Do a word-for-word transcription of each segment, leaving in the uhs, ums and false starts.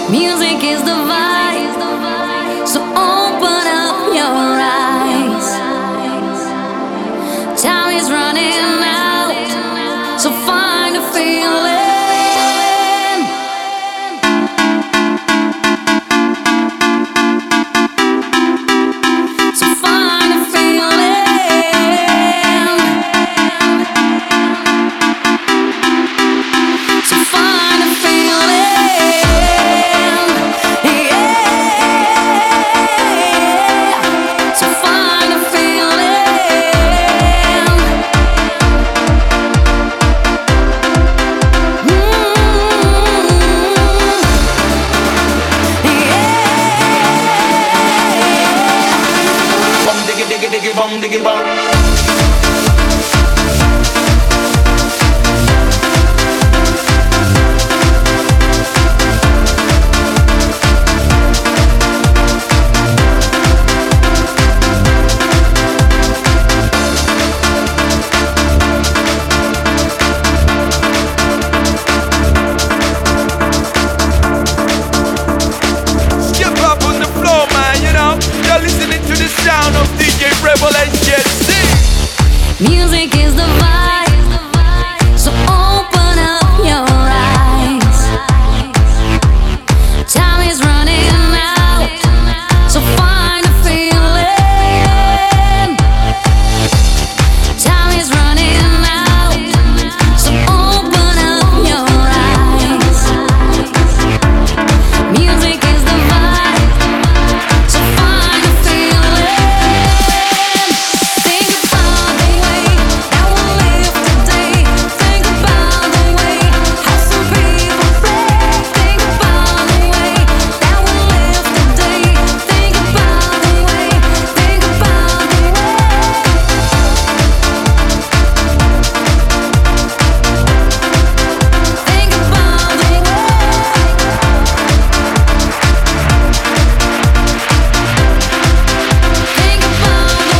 Music is the vibe, so open up your eyes. Time is running out, so find a feeling. Bong diggy bong. Step up on the floor, man, you know. You're listening to the sound of D J Rebel and Jet C. Music is the vibe, so open up your eyes. Time is running out, so find a feeling. Time is running out, so open up your eyes. Music is the vibe, so find a feeling. Think about the way that we'll live today. Think about the way how some people play. Think about the way that we'll live today. Think about the way, think about the way. Think about the way. Think about the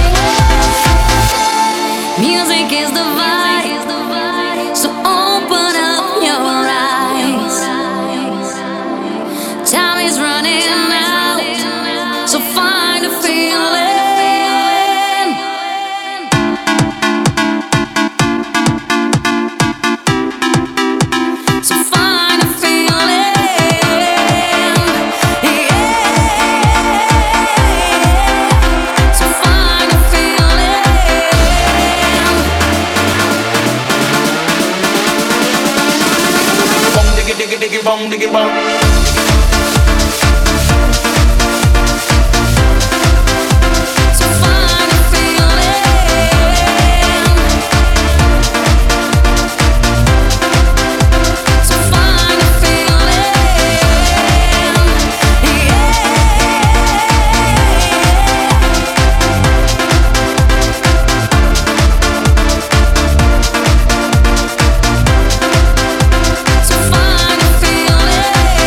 way. Music is the vibe, so open up your eyes. Time is running out, so find a feeling. So find a feeling. Yeah. So find a feeling. Bong diggy diggy diggy bong diggy bong. So find a feeling. So find a feeling. Yeah. So find a feeling.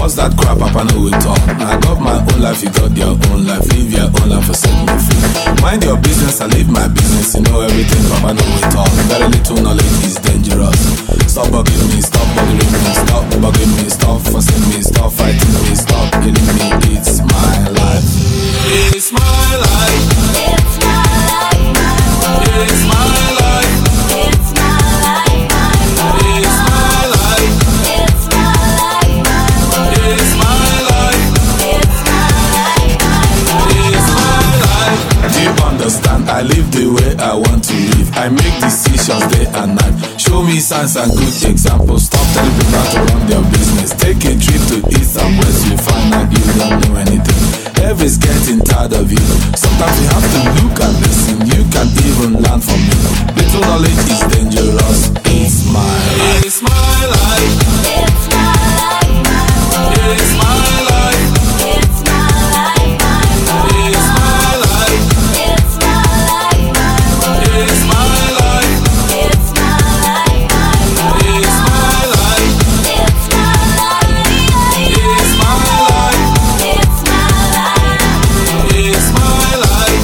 What's that crap, Papa know it all. I got my own life, you got your own life. Live your own life, for set me free. Mind your business, I live my business. You know everything, Papa know it all. Very little knowledge is dangerous. Stop bugging me, stop bothering me, stop bugging me, stop fussing me, stop fighting me, stop killing me. It's my life. It's my life. It's my life, my world. It's my life. It's my life, my world. It's my life. It's my life, my world. It's my life. It's my life, my world. It's my life. Do you understand? I live the way I want to live. I make decisions day and night. Show me signs and good examples. Stop telling people how to run their business. Take a trip to east and west. You find out you don't know anything. Everybody's getting tired of you. Sometimes you have to look and listen. You can even learn from me. Little knowledge is dangerous. It's my life. It's my life. It's my life, my world. It's my life. It's my life, my world. It's my life. It's my life, my world. It's my life. It's my life, my world. It's my life. It's my life. It's my life. It's my life. It's my life.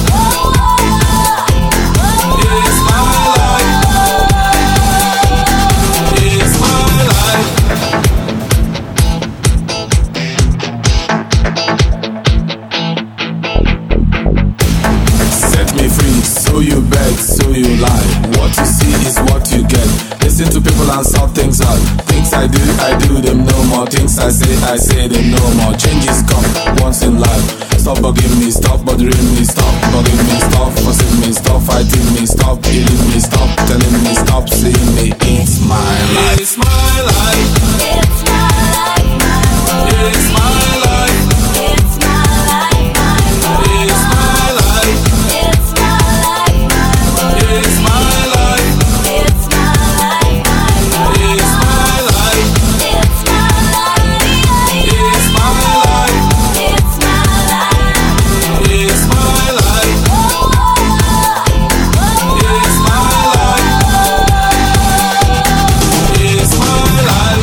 It's my life. It's my life. Set me free, so you beg, so you lie. What you see is what you get. Listen to people and sort things out. Things I do, I do them no more. Things I say, I say them no more. Changes come once in life. Stop bugging me, stop bothering me, stop bugging me, stop fussing me, stop fighting me, stop killing me, stop telling me, stop seeing me. It's my life. It's my life. It's my life, my world. It's my life. It's my life, my world. It's my life. It's my life, my world. It's my life. It's my life, my world. It's my life. It's my life. It's my life. It's my life. It's my life. It's my life. It's my life.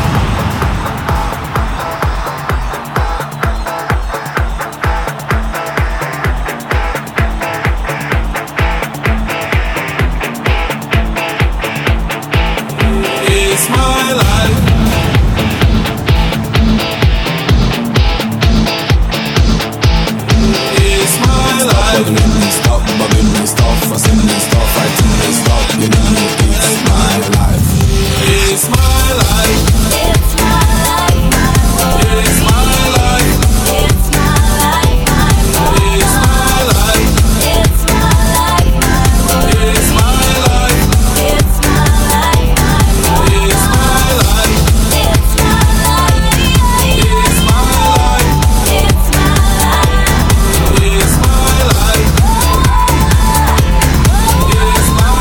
It's my life. It's my life. Stop bugging me, stop bugging me, stop fussing me, stop fighting me, stop killing me. It's my life. It's my life. It's my life, my world. It's my life. It's my life, my world. It's my life. It's my life, my world. It's my life. It's my life, my world. It's my life. It's my life. It's my life. It's my life. It's my life. It's my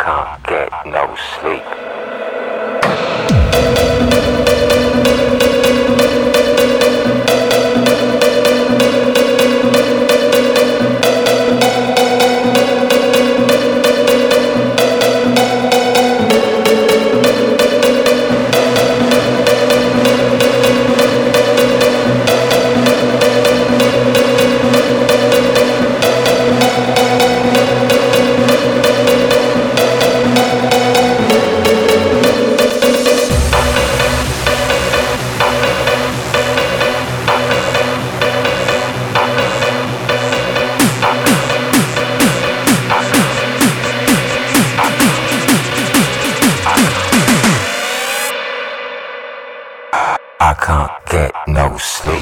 can't get no sleep. I can't get no sleep.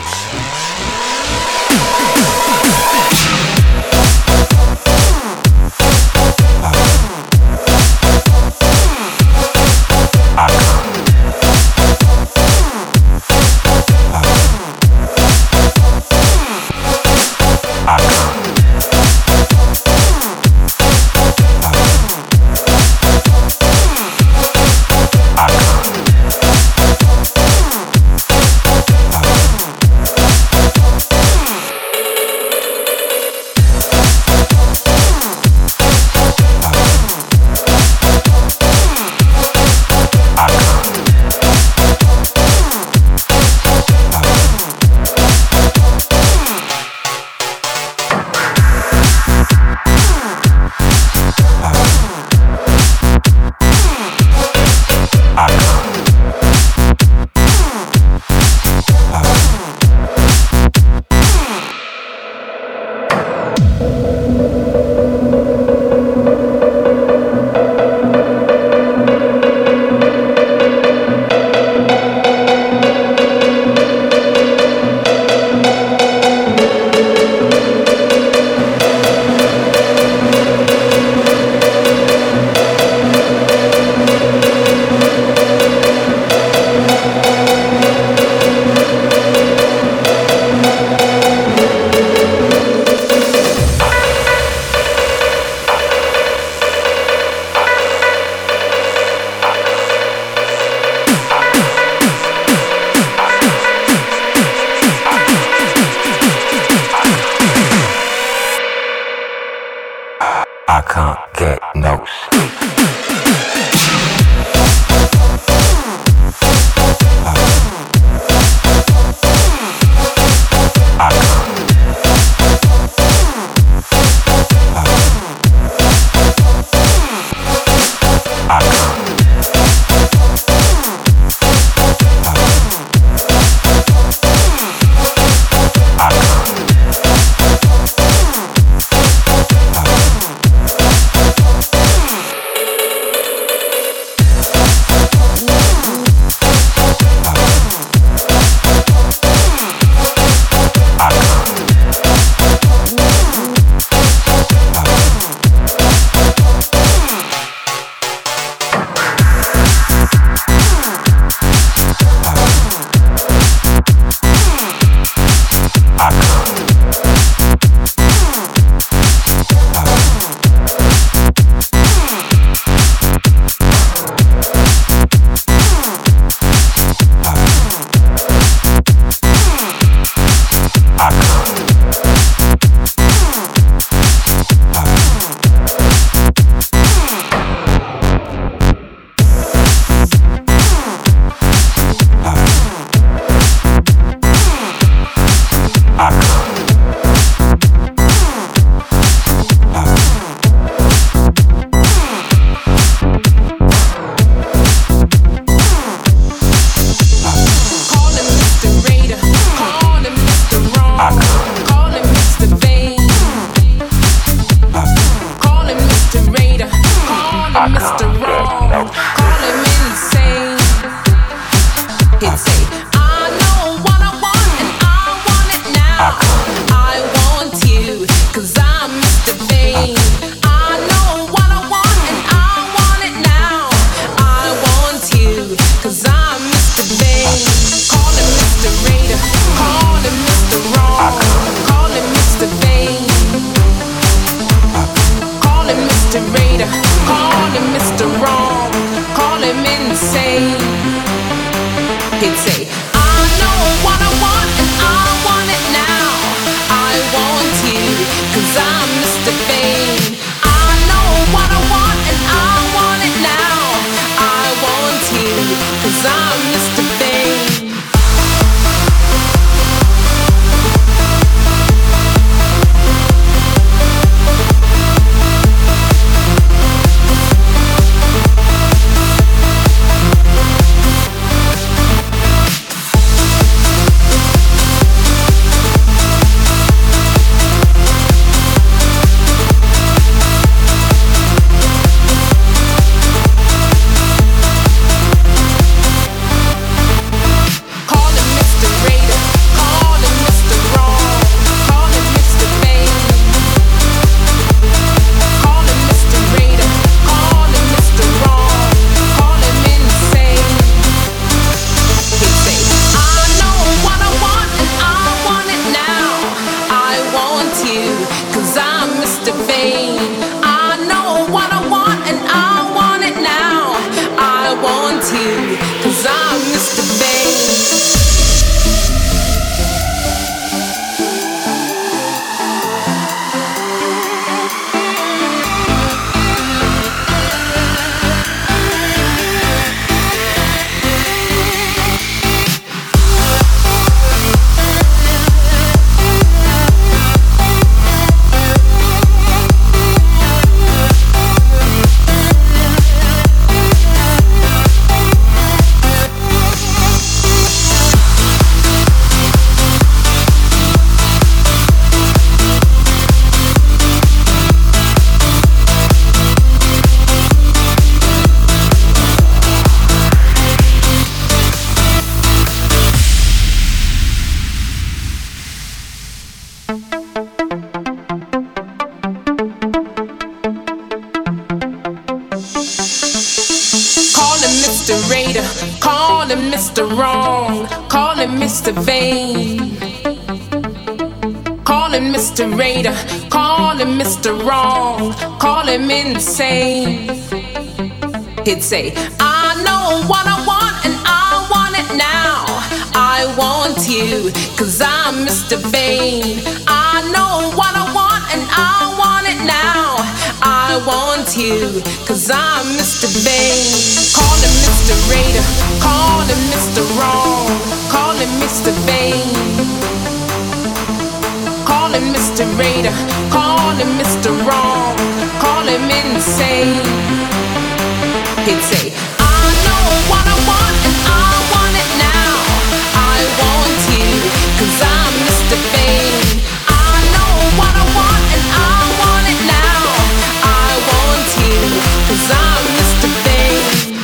Mister Raider, call him Mister Wrong, call him Mister Vain. Call him Mister Raider, call him Mister Wrong, call him insane. He'd say, I know what I want and I want it now. I want you, cause I'm Mister Vain. I know what I want and I want it now. I want you, cause I'm Mister Vain. Call him Mister Raider, call him Mister Wrong, call him Mister Vain. Call him Mister Raider, call him Mister Wrong, call him insane. He'd say, I know what I want and I want it now. I want you, cause I'm Mister Vain. I know what I want and I want it now. I want you, cause I'm Mister Vain.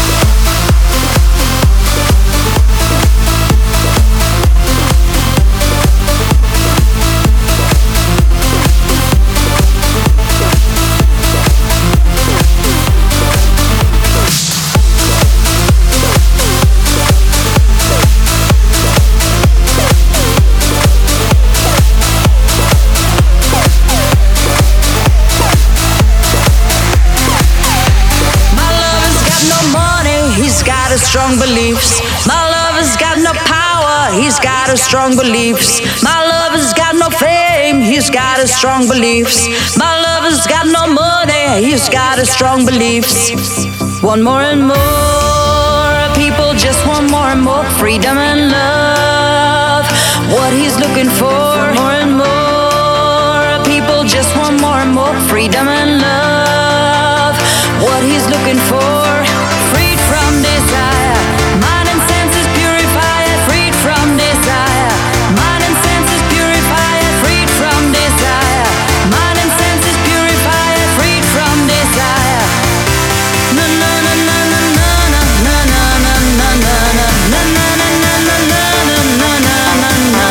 Strong beliefs. My lover's got no power, he's got a strong beliefs. My lover's got no fame, he's got a strong beliefs. My lover's got no money, he's got a strong beliefs. Want more and more, people just want more and more freedom and love. What he's looking for, more and more, people just want more and more freedom and love. What he's looking for, freed from desire. Mind and senses purify it, freed from desire. Mind and senses purify it, freed from desire. Mind and senses purify it, freed from desire. Na na na na na na na na na na na na na na na na na na na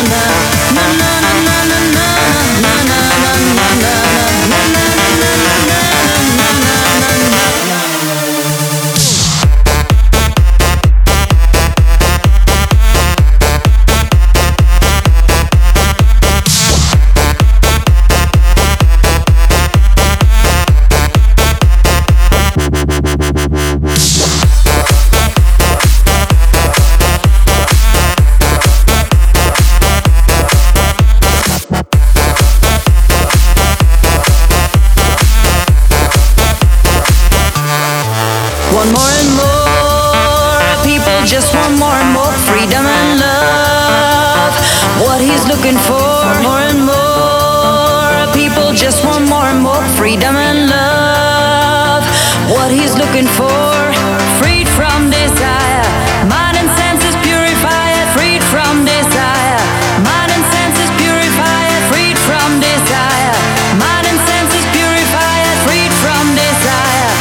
Want more and more, people just want more and more freedom and love. What he's looking for, more and more, people just want more and more freedom and love. What he's looking for, freed from desire. Mind and senses purify it, freed from desire. Mind and senses purify it, freed from desire. Mind and senses purify it, freed from desire.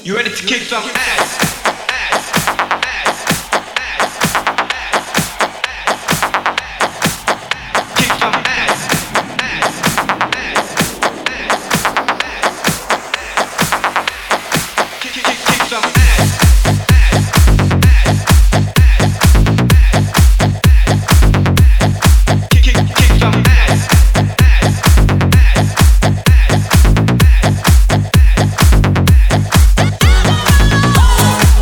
You ready to kick some ass? Kick some ass.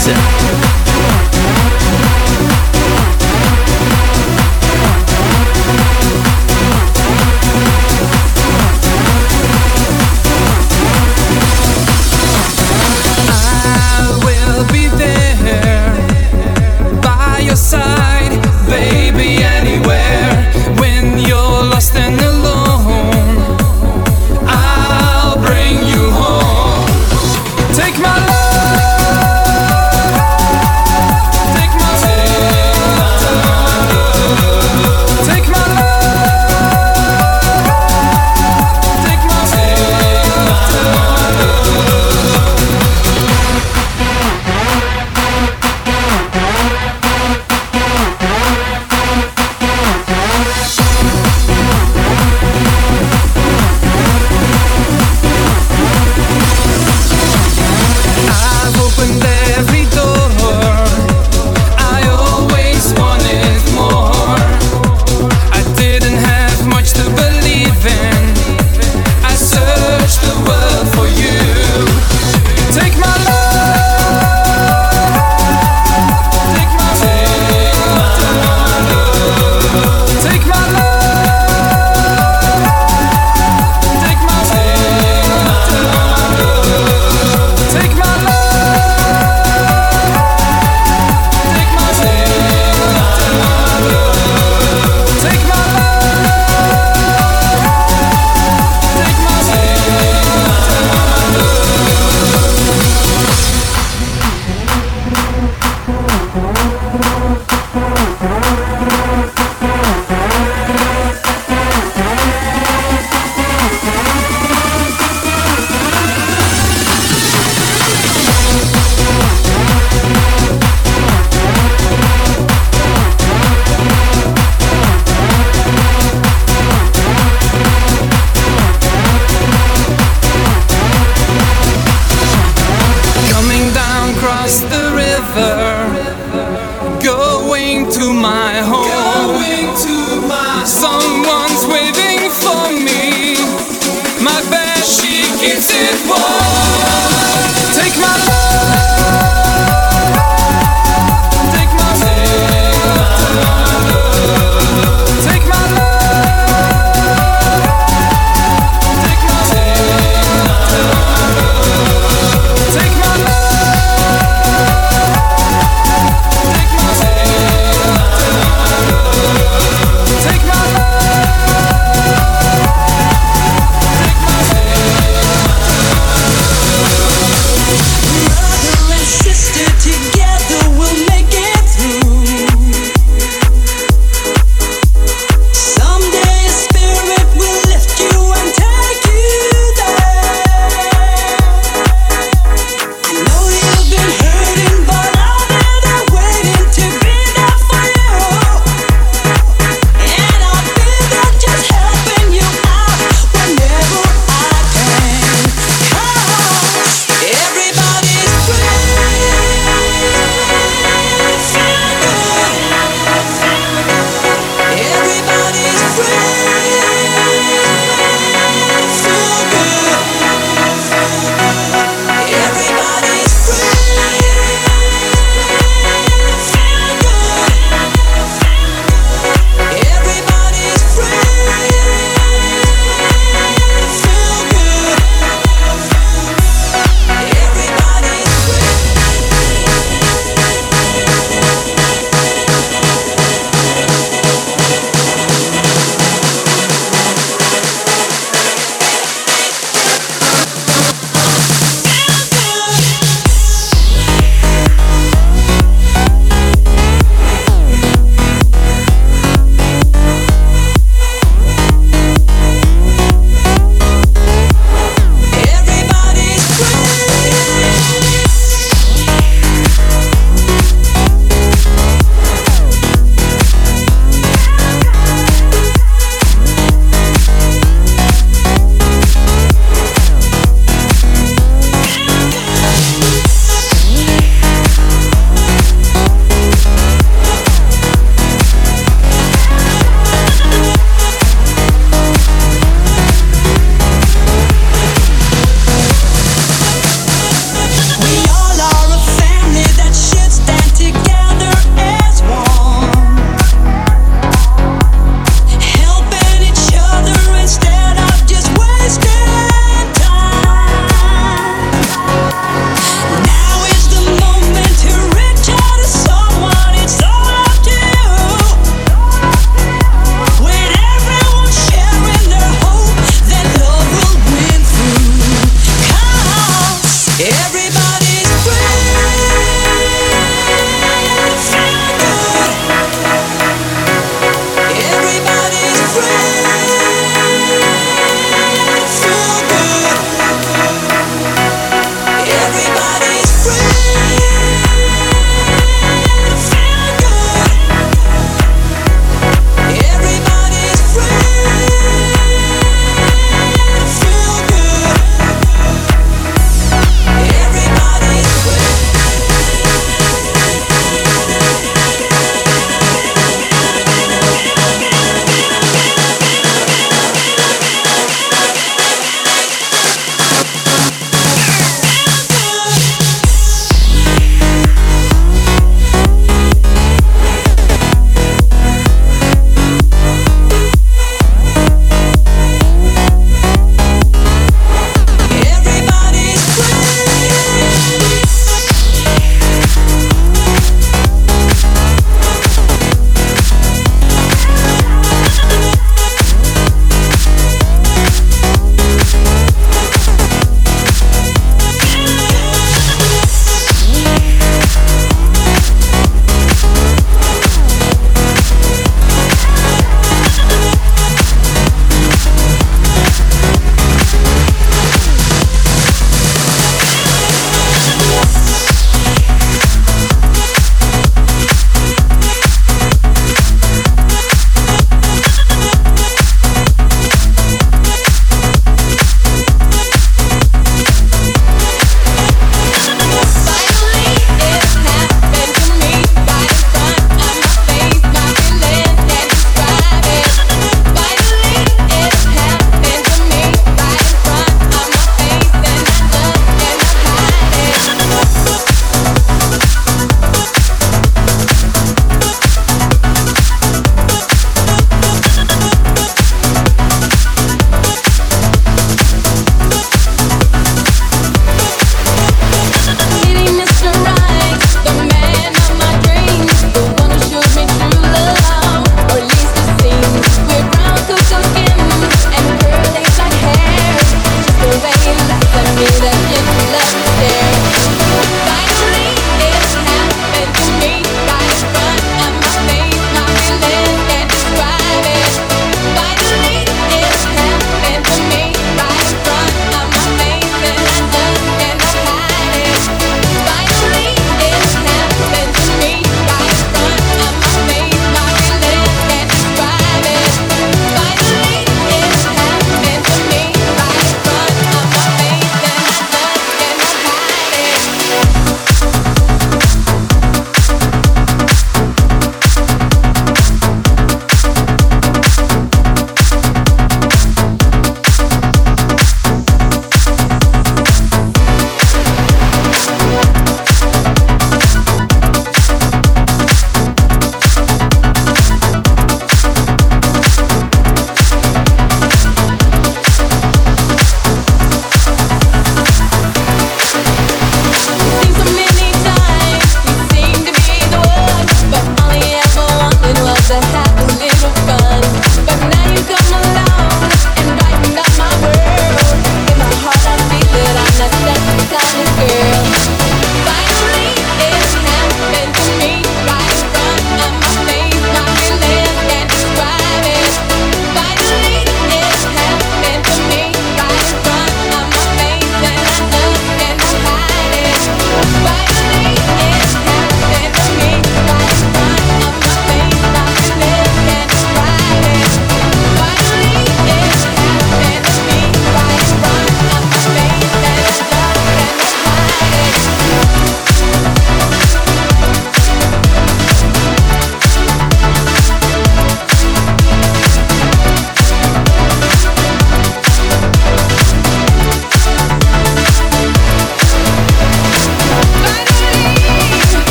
Take my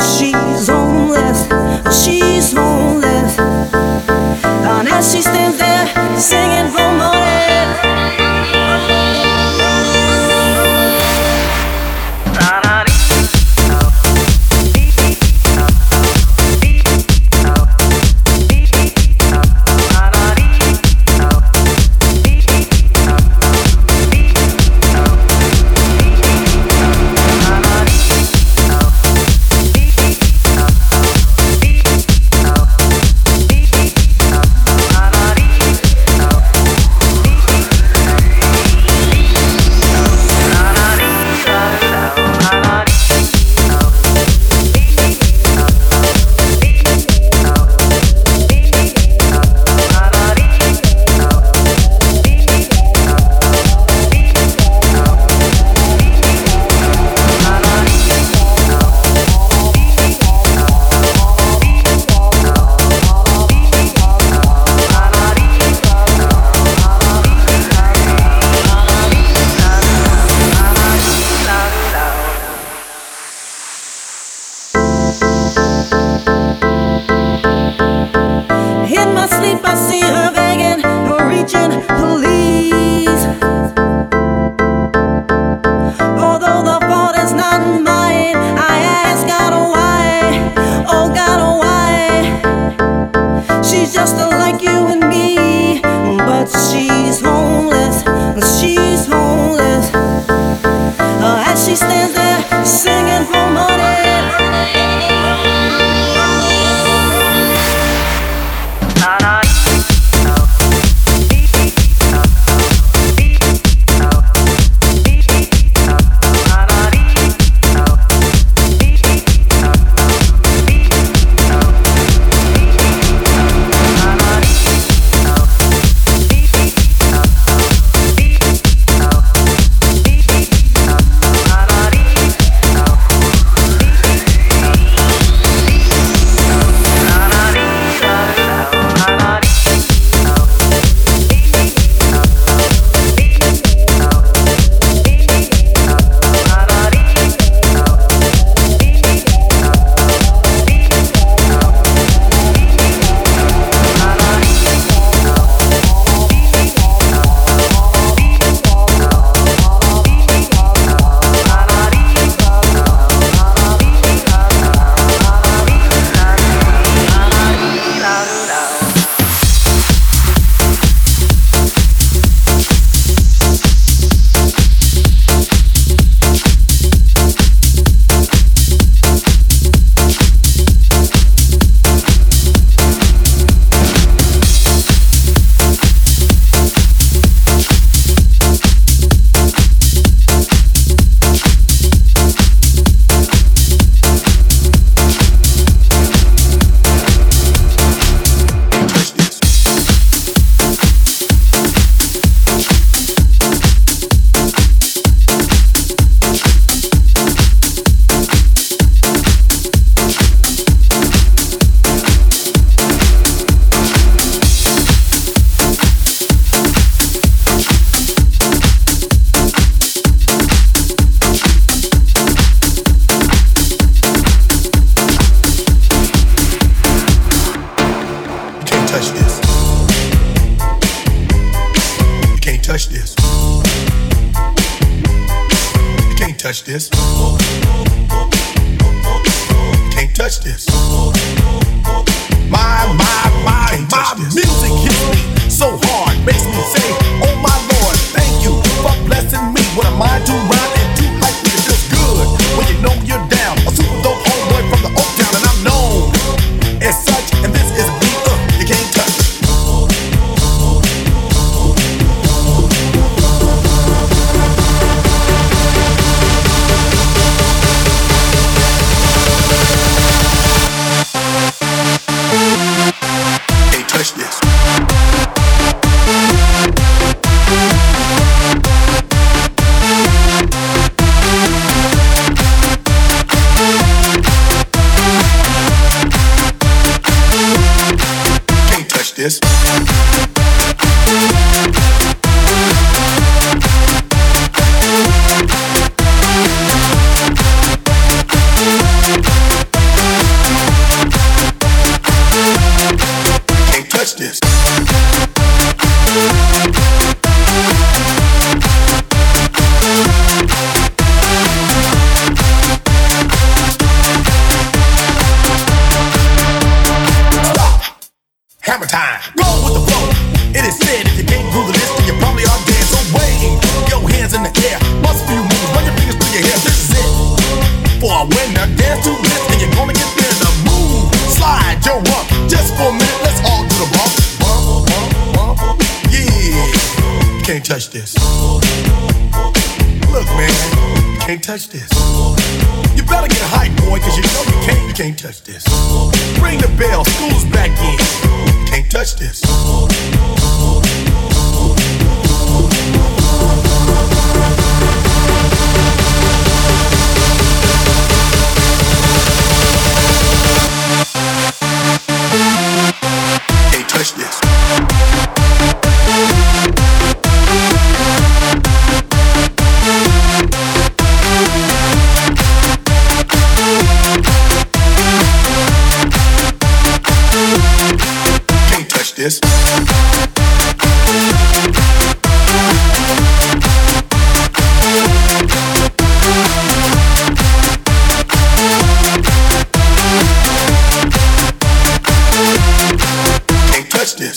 she's homeless, she's homeless. And as she stands there singing for money, touch this. Can't touch this. My, my, my, my music hits me so hard, makes me say, oh my Lord, thank you for blessing me with a mind to rhyme and to hype me. It feels good when you know you're down. A super dope homeboy from the Oak Town, and I'm known as such. And this is a beat uh, you can't touch. Can't touch this. You can't touch this. Look, man, you can't touch this. You better get hype, boy, cause you know you can't, you can't touch this. Ring the bell, school's back in. You can't touch this. Can't touch this. Can't touch this. Can't touch this.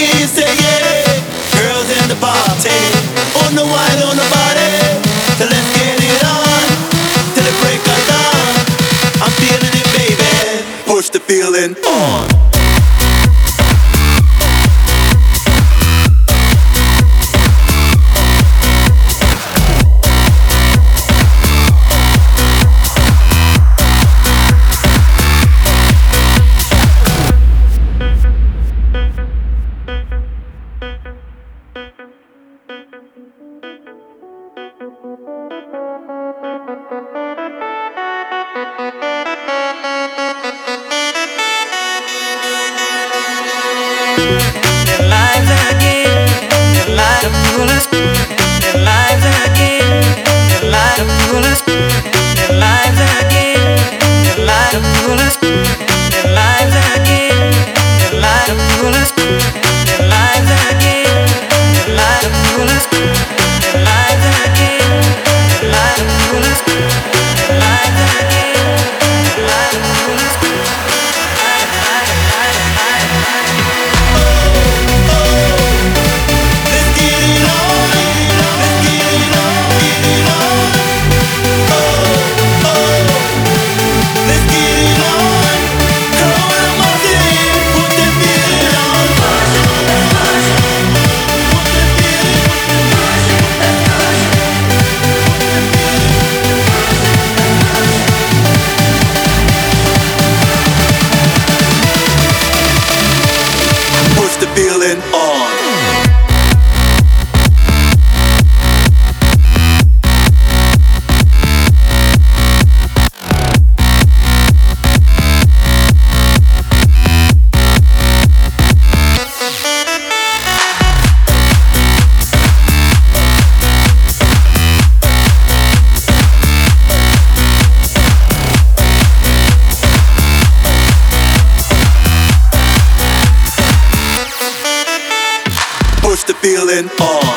again, say yeah. Girls in the party, on the wine, on the body. So let's get it on, till the break of dawn. I'm feeling it, baby. Push the feeling on. Feeling on.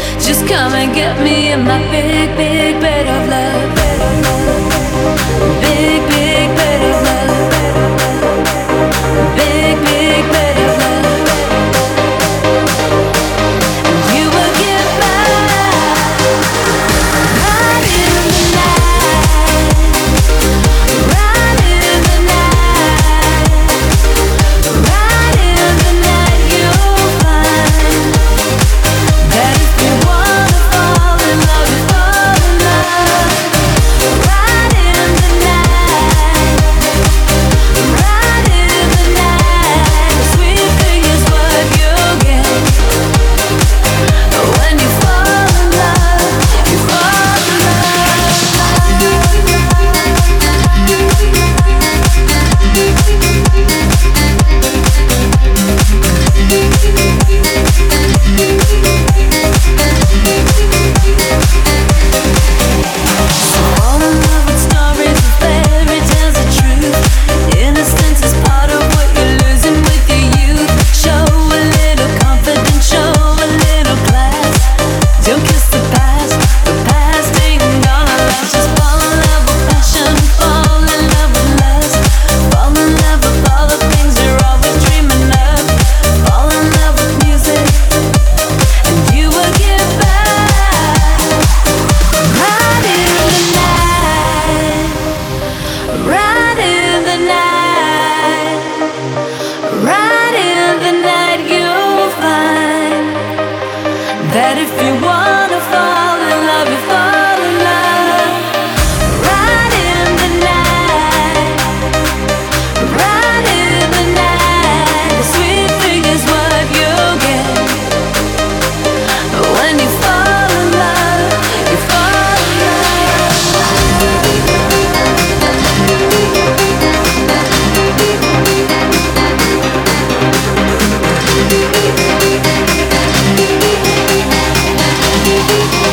Just come and get me in my big, big bed of love. Big, big bed of love. Big, big bed of love. And you will get back right in the night. Right in the night. Right in the night you'll find that if you wanna fall in love, you fall in love. Right in the night. Right in the night. The sweet thing is what you'll get. When you fall in love, you fall in love. Fall in love with stories and fairy tales are true. Innocence is part of what you're losing with your youth. Show a little confidence, show a little class. Don't kiss the past, the past ain't gonna last. Just fall in love with passion, fall in love with lust. Fall in love with all the things you're always dreaming of. Fall in love with music, and you will get back. Right in the night. Right in the night. Right in the night you'll find that if you wanna fall in love, you fall in love. Right in the night. Right in the night. The sweet thing is what you'll get. When you fall in love, you fall in love. We'll be right back.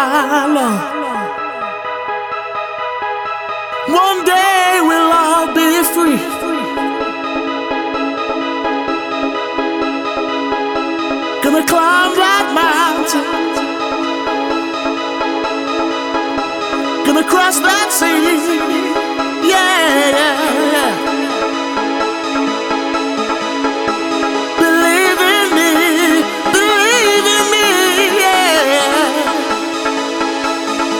my Lord. One day we'll all be free. Gonna climb that mountain. Gonna cross that sea. Yeah, yeah, yeah. Believe in me, believe in me, yeah.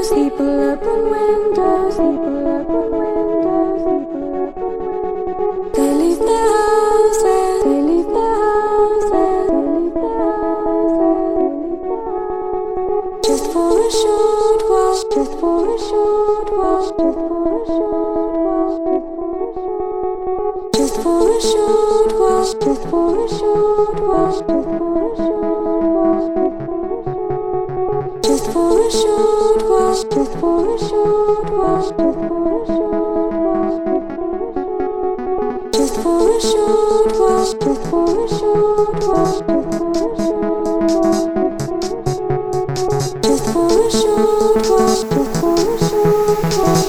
windows, people open windows, people open windows. They leave their houses, they leave their houses, they leave their houses. Just for a short while, just for a short while, just for a short while. Just for a short while, just for a short while, just for a short while. Just for a short while, just for a short while, just for a short while. Just for a short while, just for a short while, just for a short while. Just for a short while, just for a short while.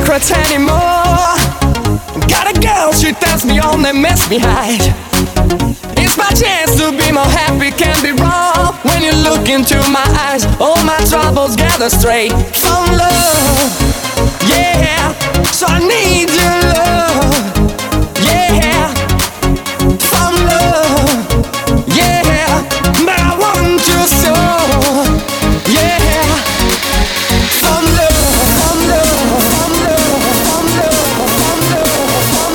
secrets anymore. Got a girl, she tells me all that makes me hide. It's my chance to be more happy, can't be wrong. When you look into my eyes, all my troubles gather straight from love. Yeah, so I need your love. Yeah, from love. Yeah, but I want you so. Yeah, from love, from love, from love, from love, from love, from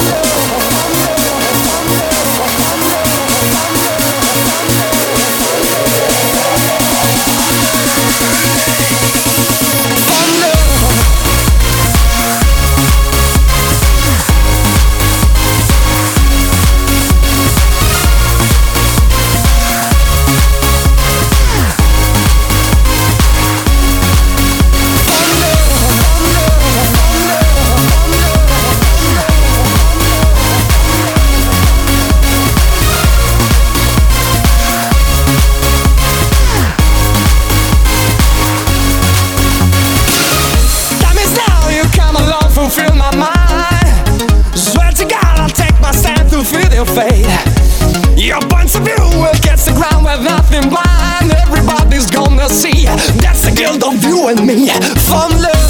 fulfill my mind. Swear to God, I'll take my stand to feel your fate. Your points of view will catch the ground with nothing blind. Everybody's gonna see that's the guilt of you and me. From love.